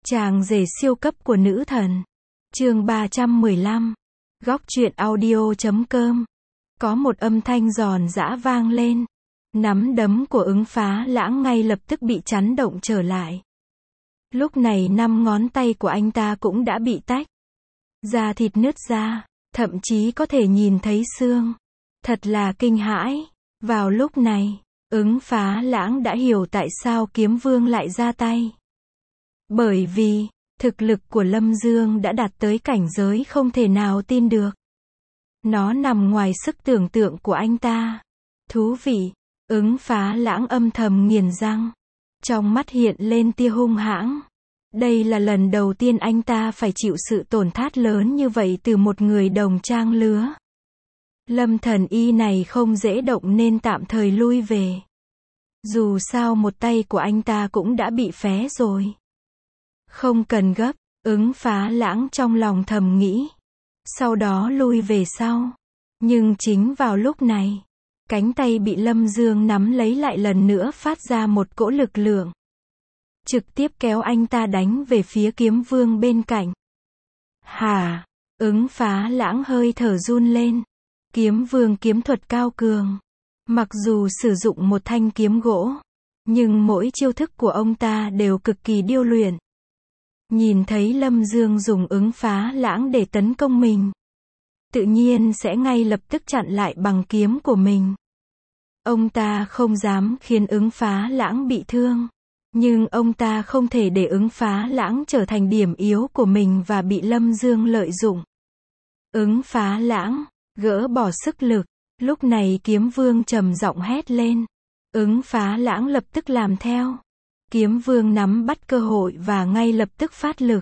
Chàng rể siêu cấp của nữ thần. Chương 315. Góc truyện audio.com. Có một âm thanh giòn giã vang lên. Nắm đấm của Ứng Phá Lãng ngay lập tức bị chấn động trở lại. Lúc này 5 ngón tay của anh ta cũng đã bị tách. Da thịt nứt ra, thậm chí có thể nhìn thấy xương. Thật là kinh hãi. Vào lúc này, Ứng Phá Lãng đã hiểu tại sao Kiếm Vương lại ra tay. Bởi vì, thực lực của Lâm Dương đã đạt tới cảnh giới không thể nào tin được. Nó nằm ngoài sức tưởng tượng của anh ta. Thú vị, Ứng Phá Lãng âm thầm nghiền răng. Trong mắt hiện lên tia hung hãn. Đây là lần đầu tiên anh ta phải chịu sự tổn thất lớn như vậy từ một người đồng trang lứa. Lâm Thần Y này không dễ động nên tạm thời lui về. Dù sao một tay của anh ta cũng đã bị phé rồi. Không cần gấp, Ứng Phá Lãng trong lòng thầm nghĩ. Sau đó lui về sau. Nhưng chính vào lúc này, cánh tay bị Lâm Dương nắm lấy lại lần nữa phát ra một cỗ lực lượng. Trực tiếp kéo anh ta đánh về phía Kiếm Vương bên cạnh. Hả? Ứng Phá Lãng hơi thở run lên. Kiếm Vương kiếm thuật cao cường. Mặc dù sử dụng một thanh kiếm gỗ, nhưng mỗi chiêu thức của ông ta đều cực kỳ điêu luyện. Nhìn thấy Lâm Dương dùng Ứng Phá Lãng để tấn công mình, tự nhiên sẽ ngay lập tức chặn lại bằng kiếm của mình. Ông ta không dám khiến Ứng Phá Lãng bị thương, nhưng ông ta không thể để Ứng Phá Lãng trở thành điểm yếu của mình và bị Lâm Dương lợi dụng. Ứng Phá Lãng, gỡ bỏ sức lực. Lúc này Kiếm Vương trầm giọng hét lên. Ứng Phá Lãng lập tức làm theo. Kiếm Vương nắm bắt cơ hội và ngay lập tức phát lực.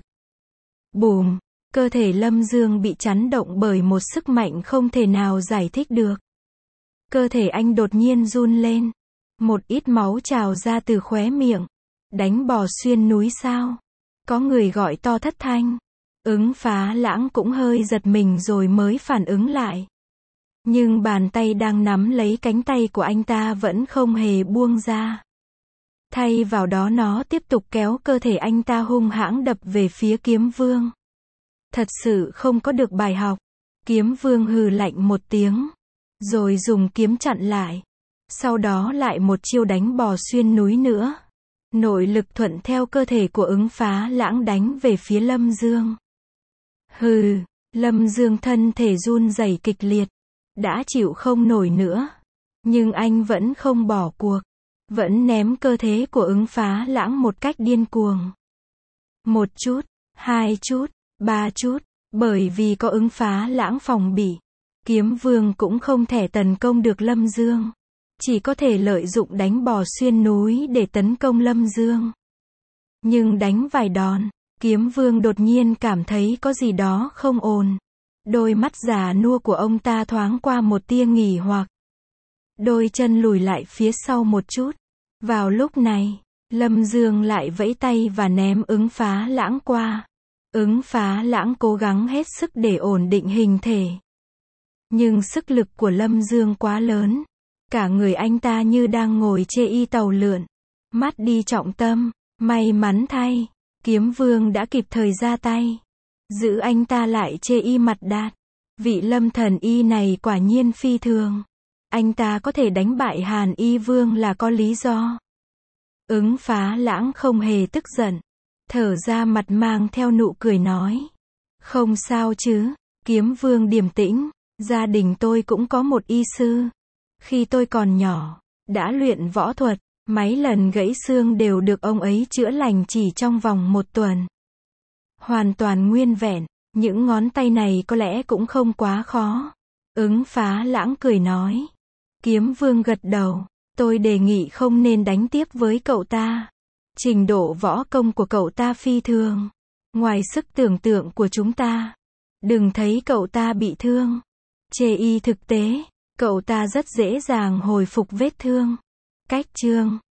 Bùm, cơ thể Lâm Dương bị chấn động bởi một sức mạnh không thể nào giải thích được. Cơ thể anh đột nhiên run lên. Một ít máu trào ra từ khóe miệng. Đánh bò xuyên núi sao? Có người gọi to thất thanh. Ứng Phá Lãng cũng hơi giật mình rồi mới phản ứng lại. Nhưng bàn tay đang nắm lấy cánh tay của anh ta vẫn không hề buông ra. Thay vào đó nó tiếp tục kéo cơ thể anh ta hung hãn đập về phía Kiếm Vương. Thật sự không có được bài học. Kiếm Vương hừ lạnh một tiếng, rồi dùng kiếm chặn lại. Sau đó lại một chiêu đánh bò xuyên núi nữa. Nội lực thuận theo cơ thể của Ứng Phá Lãng đánh về phía Lâm Dương. Hừ, Lâm Dương thân thể run rẩy kịch liệt. Đã chịu không nổi nữa. Nhưng anh vẫn không bỏ cuộc. Vẫn ném cơ thể của Ứng Phá Lãng một cách điên cuồng. Một chút, hai chút, ba chút. Bởi vì có Ứng Phá Lãng phòng bị, Kiếm Vương cũng không thể tấn công được Lâm Dương. Chỉ có thể lợi dụng đánh bò xuyên núi để tấn công Lâm Dương. Nhưng đánh vài đòn, Kiếm Vương đột nhiên cảm thấy có gì đó không ổn. Đôi mắt già nua của ông ta thoáng qua một tia nghỉ hoặc. Đôi chân lùi lại phía sau một chút. Vào lúc này, Lâm Dương lại vẫy tay và ném Ứng Phá Lãng qua. Ứng Phá Lãng cố gắng hết sức để ổn định hình thể. Nhưng sức lực của Lâm Dương quá lớn. Cả người anh ta như đang ngồi chê y tàu lượn. Mất đi trọng tâm. May mắn thay, Kiếm Vương đã kịp thời ra tay. Giữ anh ta lại chê y mặt đạt. Vị Lâm Thần Y này quả nhiên phi thường. Anh ta có thể đánh bại Hàn Y Vương là có lý do. Ứng Phá Lãng không hề tức giận. Thở ra mặt mang theo nụ cười nói. Không sao chứ, Kiếm Vương điềm tĩnh. Gia đình tôi cũng có một y sư. Khi tôi còn nhỏ, đã luyện võ thuật. Mấy lần gãy xương đều được ông ấy chữa lành chỉ trong vòng 1 tuần. Hoàn toàn nguyên vẹn, những ngón tay này có lẽ cũng không quá khó. Ứng Phá Lãng cười nói. Kiếm Vương gật đầu. Tôi đề nghị không nên đánh tiếp với cậu ta. Trình độ võ công của cậu ta phi thường. Ngoài sức tưởng tượng của chúng ta. Đừng thấy cậu ta bị thương. Chê y thực tế, cậu ta rất dễ dàng hồi phục vết thương. Cách chương